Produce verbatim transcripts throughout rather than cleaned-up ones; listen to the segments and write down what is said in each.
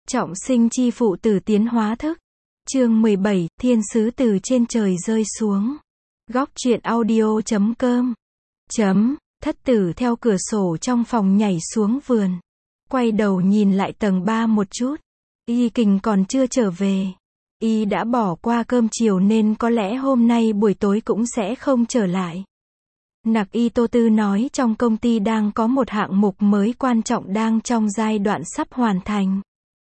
Trọng sinh chi phụ tử tiến hóa thức. Chương mười bảy, thiên sứ từ trên trời rơi xuống. Góc truyện audio chấm com. Chấm, thất tử theo cửa sổ trong phòng nhảy xuống vườn. Quay đầu nhìn lại tầng ba một chút. Y Kình còn chưa trở về. Y đã bỏ qua cơm chiều nên có lẽ hôm nay buổi tối cũng sẽ không trở lại. Nặc Y Tô Tư nói trong công ty đang có một hạng mục mới quan trọng đang trong giai đoạn sắp hoàn thành.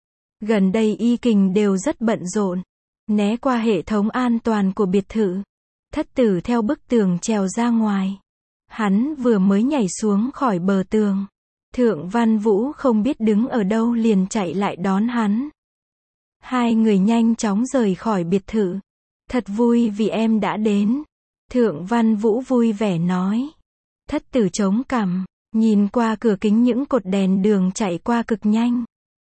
Gần đây Y Kình đều rất bận rộn. Né qua hệ thống an toàn của biệt thự. Thất tử theo bức tường trèo ra ngoài. Hắn vừa mới nhảy xuống khỏi bờ tường. Thượng Văn Vũ không biết đứng ở đâu liền chạy lại đón hắn. Hai người nhanh chóng rời khỏi biệt thự. Thật vui vì em đã đến. Thượng Văn Vũ vui vẻ nói. Thất tử chống cằm, nhìn qua cửa kính những cột đèn đường chạy qua cực nhanh.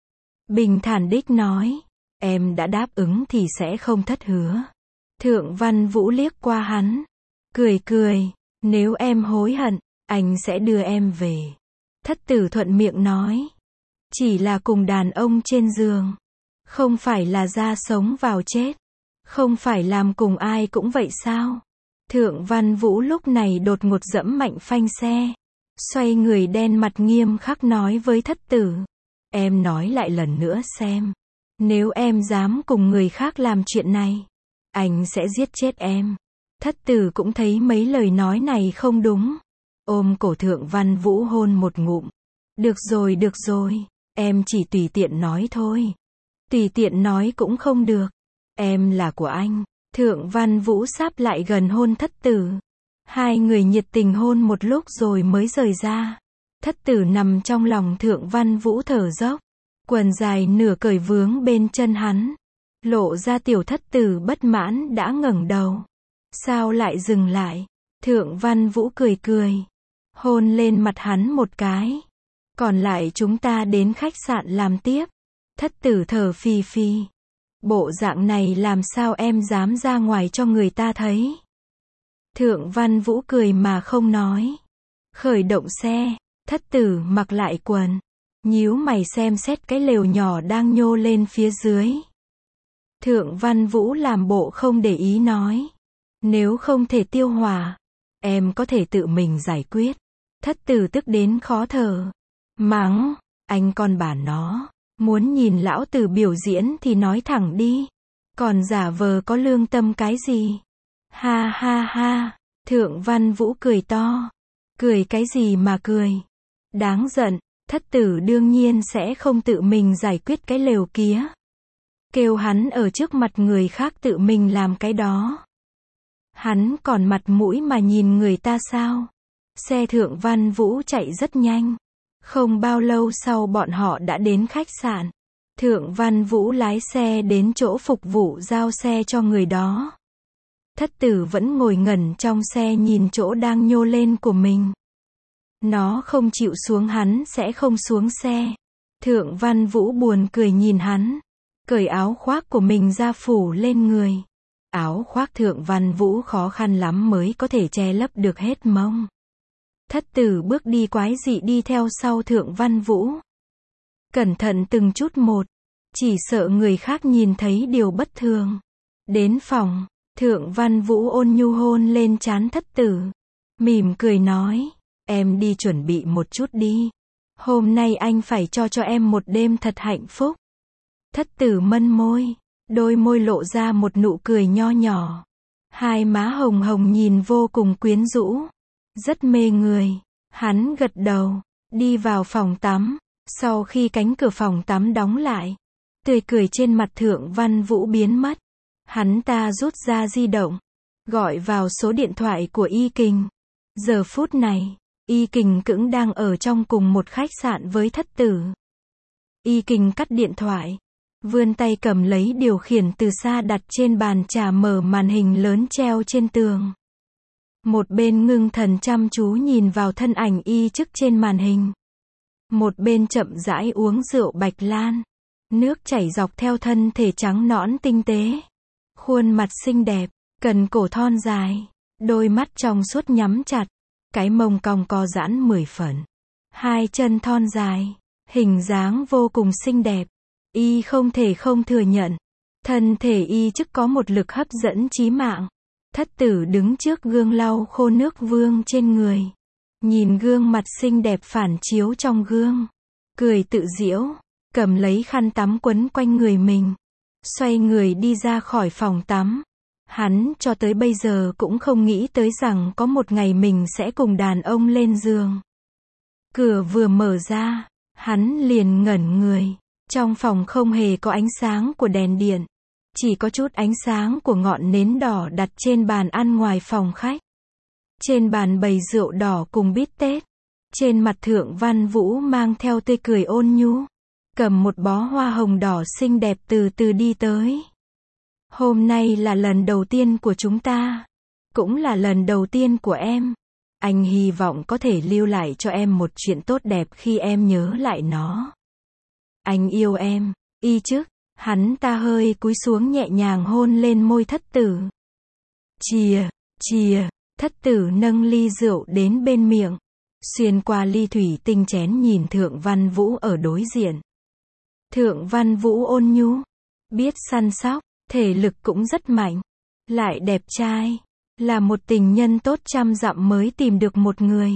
Bình thản đích nói. Em đã đáp ứng thì sẽ không thất hứa. Thượng Văn Vũ liếc qua hắn. Cười cười. Nếu em hối hận, anh sẽ đưa em về. Thất tử thuận miệng nói. Chỉ là cùng đàn ông trên giường. Không phải là ra sống vào chết. Không phải làm cùng ai cũng vậy sao? Thượng Văn Vũ lúc này đột ngột dẫm mạnh phanh xe. Xoay người đen mặt nghiêm khắc nói với thất tử. Em nói lại lần nữa xem. Nếu em dám cùng người khác làm chuyện này, anh sẽ giết chết em. Thất tử cũng thấy mấy lời nói này không đúng. Ôm cổ Thượng Văn Vũ hôn một ngụm. Được rồi được rồi, em chỉ tùy tiện nói thôi. Tùy tiện nói cũng không được. Em là của anh. Thượng Văn Vũ sáp lại gần hôn thất tử. Hai người nhiệt tình hôn một lúc rồi mới rời ra. Thất tử nằm trong lòng Thượng Văn Vũ thở dốc. Quần dài nửa cởi vướng bên chân hắn. Lộ ra tiểu thất tử bất mãn đã ngẩng đầu. Sao lại dừng lại? Thượng Văn Vũ cười cười. Hôn lên mặt hắn một cái. Còn lại chúng ta đến khách sạn làm tiếp. Thất tử thở phì phì. Bộ dạng này làm sao em dám ra ngoài cho người ta thấy? Thượng Văn Vũ cười mà không nói. Khởi động xe. Thất tử mặc lại quần. Nhíu mày xem xét cái lều nhỏ đang nhô lên phía dưới. Thượng Văn Vũ làm bộ không để ý nói. Nếu không thể tiêu hỏa, em có thể tự mình giải quyết. Thất tử tức đến khó thở. Mắng, anh con bà nó. Muốn nhìn lão tử biểu diễn thì nói thẳng đi. Còn giả vờ có lương tâm cái gì? Ha ha ha. Thượng Văn Vũ cười to. Cười cái gì mà cười? Đáng giận. Thất tử đương nhiên sẽ không tự mình giải quyết cái lều kia. Kêu hắn ở trước mặt người khác tự mình làm cái đó. Hắn còn mặt mũi mà nhìn người ta sao? Xe Thượng Văn Vũ chạy rất nhanh. Không bao lâu sau bọn họ đã đến khách sạn. Thượng Văn Vũ lái xe đến chỗ phục vụ giao xe cho người đó. Thất tử vẫn ngồi ngẩn trong xe nhìn chỗ đang nhô lên của mình. Nó không chịu xuống hắn sẽ không xuống xe. Thượng Văn Vũ buồn cười nhìn hắn. Cởi áo khoác của mình ra phủ lên người. Áo khoác Thượng Văn Vũ khó khăn lắm mới có thể che lấp được hết mông. Thất tử bước đi quái dị đi theo sau Thượng Văn Vũ. Cẩn thận từng chút một. Chỉ sợ người khác nhìn thấy điều bất thường. Đến phòng, Thượng Văn Vũ ôn nhu hôn lên trán thất tử. Mỉm cười nói. Em đi chuẩn bị một chút đi. Hôm nay anh phải cho cho em một đêm thật hạnh phúc. Thất tử mân môi. Đôi môi lộ ra một nụ cười nho nhỏ. Hai má hồng hồng nhìn vô cùng quyến rũ. Rất mê người. Hắn gật đầu. Đi vào phòng tắm. Sau khi cánh cửa phòng tắm đóng lại. Tươi cười trên mặt Thượng Văn Vũ biến mất. Hắn ta rút ra di động. Gọi vào số điện thoại của Y Kình. Giờ phút này. Y Kình cũng đang ở trong cùng một khách sạn với thất tử. Y Kình cắt điện thoại. Vươn tay cầm lấy điều khiển từ xa đặt trên bàn trà mở màn hình lớn treo trên tường. Một bên ngưng thần chăm chú nhìn vào thân ảnh y trước trên màn hình. Một bên chậm rãi uống rượu bạch lan. Nước chảy dọc theo thân thể trắng nõn tinh tế. Khuôn mặt xinh đẹp, cần cổ thon dài. Đôi mắt trong suốt nhắm chặt. Cái mông cong co giãn mười phần. Hai chân thon dài. Hình dáng vô cùng xinh đẹp. Y không thể không thừa nhận. Thân thể y chức có một lực hấp dẫn chí mạng. Thất tử đứng trước gương lau khô nước vương trên người. Nhìn gương mặt xinh đẹp phản chiếu trong gương. Cười tự giễu. Cầm lấy khăn tắm quấn quanh người mình. Xoay người đi ra khỏi phòng tắm. Hắn cho tới bây giờ cũng không nghĩ tới rằng có một ngày mình sẽ cùng đàn ông lên giường. Cửa vừa mở ra, hắn liền ngẩn người. Trong phòng không hề có ánh sáng của đèn điện. Chỉ có chút ánh sáng của ngọn nến đỏ đặt trên bàn ăn ngoài phòng khách. Trên bàn bày rượu đỏ cùng bít tết. Trên mặt Thượng Văn Vũ mang theo tươi cười ôn nhu. Cầm một bó hoa hồng đỏ xinh đẹp từ từ đi tới. Hôm nay là lần đầu tiên của chúng ta. Cũng là lần đầu tiên của em. Anh hy vọng có thể lưu lại cho em một chuyện tốt đẹp khi em nhớ lại nó. Anh yêu em, y chức. Hắn ta hơi cúi xuống nhẹ nhàng hôn lên môi thất tử. Chìa, chìa, thất tử nâng ly rượu đến bên miệng. Xuyên qua ly thủy tinh chén nhìn Thượng Văn Vũ ở đối diện. Thượng Văn Vũ ôn nhu, biết săn sóc, thể lực cũng rất mạnh, lại đẹp trai, là một tình nhân tốt trăm dặm mới tìm được một người.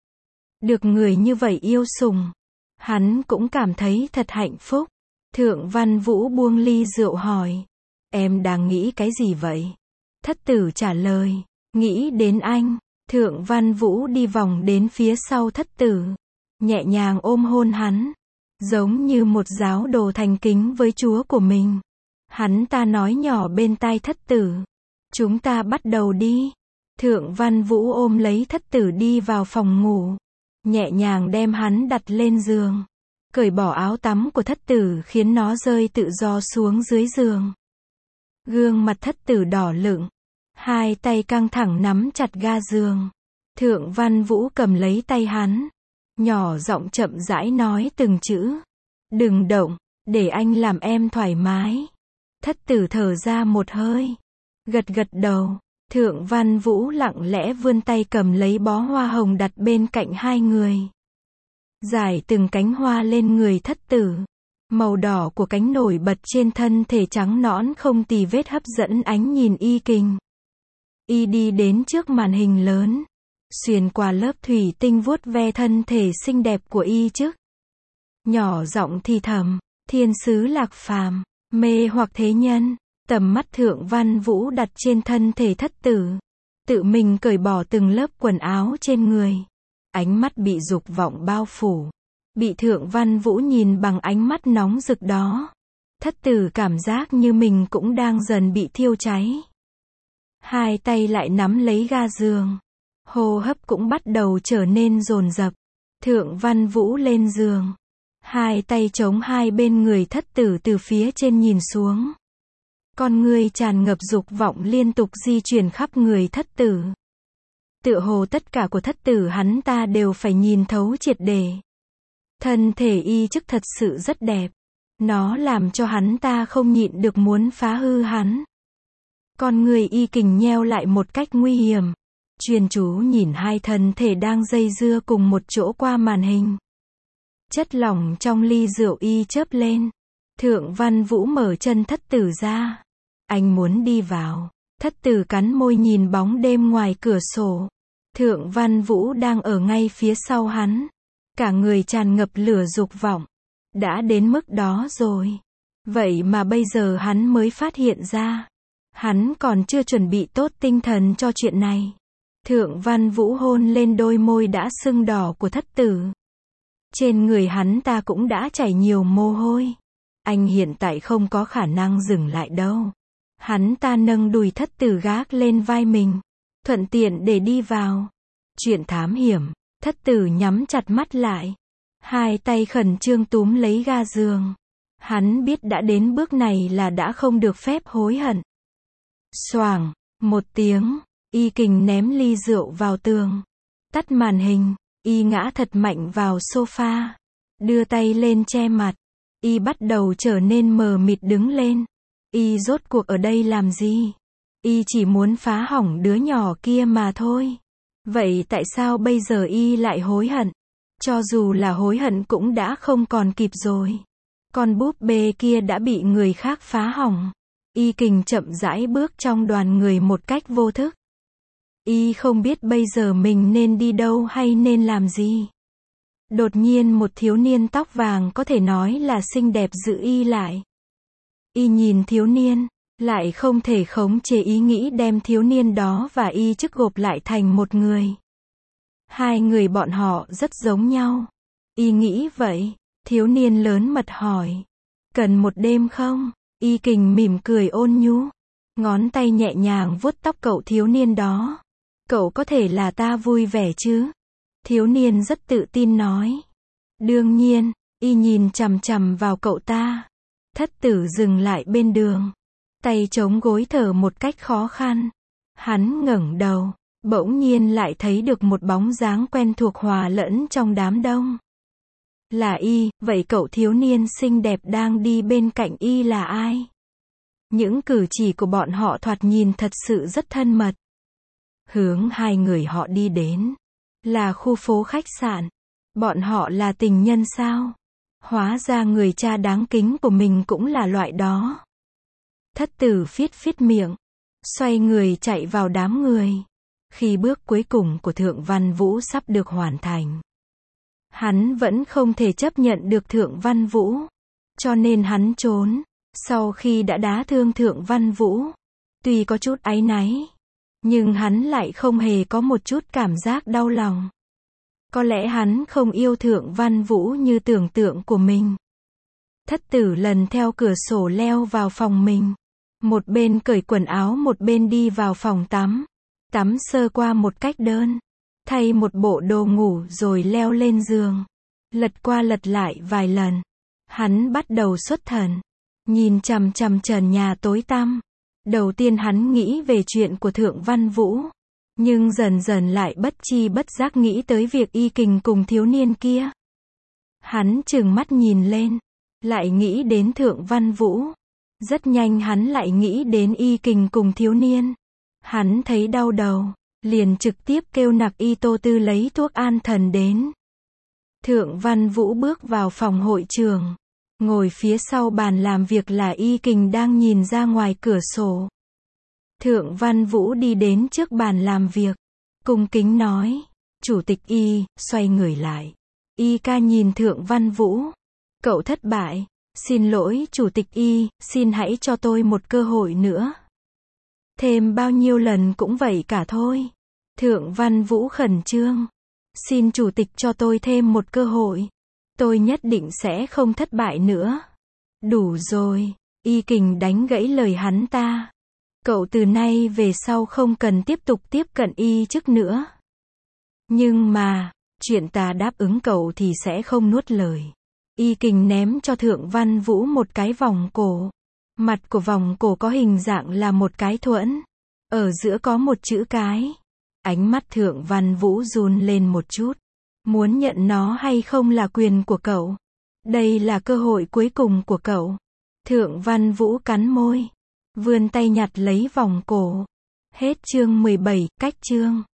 Được người như vậy yêu sủng, hắn cũng cảm thấy thật hạnh phúc. Thượng Văn Vũ buông ly rượu hỏi, em đang nghĩ cái gì vậy? Thất tử trả lời, nghĩ đến anh. Thượng Văn Vũ đi vòng đến phía sau thất tử, nhẹ nhàng ôm hôn hắn, giống như một giáo đồ thành kính với Chúa của mình. Hắn ta nói nhỏ bên tai thất tử, chúng ta bắt đầu đi. Thượng Văn Vũ ôm lấy thất tử đi vào phòng ngủ, nhẹ nhàng đem hắn đặt lên giường, cởi bỏ áo tắm của thất tử khiến nó rơi tự do xuống dưới giường. Gương mặt thất tử đỏ lựng, hai tay căng thẳng nắm chặt ga giường. Thượng Văn Vũ cầm lấy tay hắn, nhỏ giọng chậm rãi nói từng chữ. Đừng động, để anh làm em thoải mái. Thất tử thở ra một hơi, gật gật đầu. Thượng Văn Vũ lặng lẽ vươn tay cầm lấy bó hoa hồng đặt bên cạnh hai người. Rải từng cánh hoa lên người thất tử. Màu đỏ của cánh nổi bật trên thân thể trắng nõn không tì vết hấp dẫn ánh nhìn y kình. Y đi đến trước màn hình lớn, xuyên qua lớp thủy tinh vuốt ve thân thể xinh đẹp của y chức. Nhỏ giọng thì thầm, thiên sứ Lạc Phàm, mê hoặc thế nhân. Tầm mắt Thượng Văn Vũ đặt trên thân thể thất tử, tự mình cởi bỏ từng lớp quần áo trên người. Ánh mắt bị dục vọng bao phủ, bị Thượng Văn Vũ nhìn bằng ánh mắt nóng rực đó. Thất tử cảm giác như mình cũng đang dần bị thiêu cháy. Hai tay lại nắm lấy ga giường, hô hấp cũng bắt đầu trở nên dồn dập. Thượng Văn Vũ lên giường, hai tay chống hai bên người thất tử từ phía trên nhìn xuống. Con người tràn ngập dục vọng liên tục di chuyển khắp người thất tử. Tựa hồ tất cả của thất tử hắn ta đều phải nhìn thấu triệt để. Thân thể y chức thật sự rất đẹp. Nó làm cho hắn ta không nhịn được muốn phá hư hắn. Con người y kình nheo lại một cách nguy hiểm. Chuyên chú nhìn hai thân thể đang dây dưa cùng một chỗ qua màn hình. Chất lỏng trong ly rượu y chớp lên. Thượng Văn Vũ mở chân thất tử ra. Anh muốn đi vào. Thất tử cắn môi nhìn bóng đêm ngoài cửa sổ. Thượng Văn Vũ đang ở ngay phía sau hắn. Cả người tràn ngập lửa dục vọng. Đã đến mức đó rồi. Vậy mà bây giờ hắn mới phát hiện ra. Hắn còn chưa chuẩn bị tốt tinh thần cho chuyện này. Thượng Văn Vũ hôn lên đôi môi đã sưng đỏ của thất tử. Trên người hắn ta cũng đã chảy nhiều mồ hôi. Anh hiện tại không có khả năng dừng lại đâu. Hắn ta nâng đùi thất tử gác lên vai mình, thuận tiện để đi vào. Chuyện thám hiểm, thất tử nhắm chặt mắt lại. Hai tay khẩn trương túm lấy ga giường. Hắn biết đã đến bước này là đã không được phép hối hận. Xoảng, một tiếng, y kình ném ly rượu vào tường. Tắt màn hình, y ngã thật mạnh vào sofa. Đưa tay lên che mặt. Y bắt đầu trở nên mờ mịt đứng lên. Y rốt cuộc ở đây làm gì? Y chỉ muốn phá hỏng đứa nhỏ kia mà thôi. Vậy tại sao bây giờ y lại hối hận? Cho dù là hối hận cũng đã không còn kịp rồi. Con búp bê kia đã bị người khác phá hỏng. Y Kình chậm rãi bước trong đoàn người một cách vô thức. Y không biết bây giờ mình nên đi đâu hay nên làm gì. Đột nhiên một thiếu niên tóc vàng có thể nói là xinh đẹp giữ Y lại. Y nhìn thiếu niên, lại không thể khống chế ý nghĩ đem thiếu niên đó và Y chức gộp lại thành một người. Hai người bọn họ rất giống nhau. Y nghĩ vậy. Thiếu niên lớn mật hỏi. Cần một đêm không? Y Kình mỉm cười ôn nhu. Ngón tay nhẹ nhàng vuốt tóc cậu thiếu niên đó. Cậu có thể là ta vui vẻ chứ? Thiếu niên rất tự tin nói. Đương nhiên. Y nhìn chằm chằm vào cậu ta. Thất tử dừng lại bên đường. Tay chống gối thở một cách khó khăn. Hắn ngẩng đầu. Bỗng nhiên lại thấy được một bóng dáng quen thuộc hòa lẫn trong đám đông. Là Y, vậy cậu thiếu niên xinh đẹp đang đi bên cạnh Y là ai? Những cử chỉ của bọn họ thoạt nhìn thật sự rất thân mật. Hướng hai người họ đi đến là khu phố khách sạn. Bọn họ là tình nhân sao? Hóa ra người cha đáng kính của mình cũng là loại đó. Thất tử phiết phiết miệng, xoay người chạy vào đám người. Khi bước cuối cùng của Thượng Văn Vũ sắp được hoàn thành, hắn vẫn không thể chấp nhận được Thượng Văn Vũ, cho nên hắn trốn. Sau khi đã đá thương Thượng Văn Vũ, tuy có chút áy náy, nhưng hắn lại không hề có một chút cảm giác đau lòng. Có lẽ hắn không yêu Thượng Văn Vũ như tưởng tượng của mình. Thất tử lần theo cửa sổ leo vào phòng mình. Một bên cởi quần áo một bên đi vào phòng tắm. Tắm sơ qua một cách đơn. Thay một bộ đồ ngủ rồi leo lên giường. Lật qua lật lại vài lần. Hắn bắt đầu xuất thần. Nhìn chằm chằm trần nhà tối tăm. Đầu tiên hắn nghĩ về chuyện của Thượng Văn Vũ. Nhưng dần dần lại bất chi bất giác nghĩ tới việc Y Kình cùng thiếu niên kia. Hắn trừng mắt nhìn lên. Lại nghĩ đến Thượng Văn Vũ. Rất nhanh hắn lại nghĩ đến Y Kình cùng thiếu niên. Hắn thấy đau đầu. Liền trực tiếp kêu Nặc Y Tô Tư lấy thuốc an thần đến. Thượng Văn Vũ bước vào phòng hội trường. Ngồi phía sau bàn làm việc là Y Kình đang nhìn ra ngoài cửa sổ. Thượng Văn Vũ đi đến trước bàn làm việc. Cung kính nói. Chủ tịch Y, xoay người lại. Y ca nhìn Thượng Văn Vũ. Cậu thất bại. Xin lỗi Chủ tịch Y, xin hãy cho tôi một cơ hội nữa. Thêm bao nhiêu lần cũng vậy cả thôi. Thượng Văn Vũ khẩn trương. Xin Chủ tịch cho tôi thêm một cơ hội. Tôi nhất định sẽ không thất bại nữa. Đủ rồi. Y Kình đánh gãy lời hắn ta. Cậu từ nay về sau không cần tiếp tục tiếp cận Y chức nữa. Nhưng mà, chuyện ta đáp ứng cậu thì sẽ không nuốt lời. Y Kình ném cho Thượng Văn Vũ một cái vòng cổ. Mặt của vòng cổ có hình dạng là một cái thuẫn. Ở giữa có một chữ cái. Ánh mắt Thượng Văn Vũ run lên một chút. Muốn nhận nó hay không là quyền của cậu. Đây là cơ hội cuối cùng của cậu. Thượng Văn Vũ cắn môi. Vươn tay nhặt lấy vòng cổ. Hết chương mười bảy, cách chương.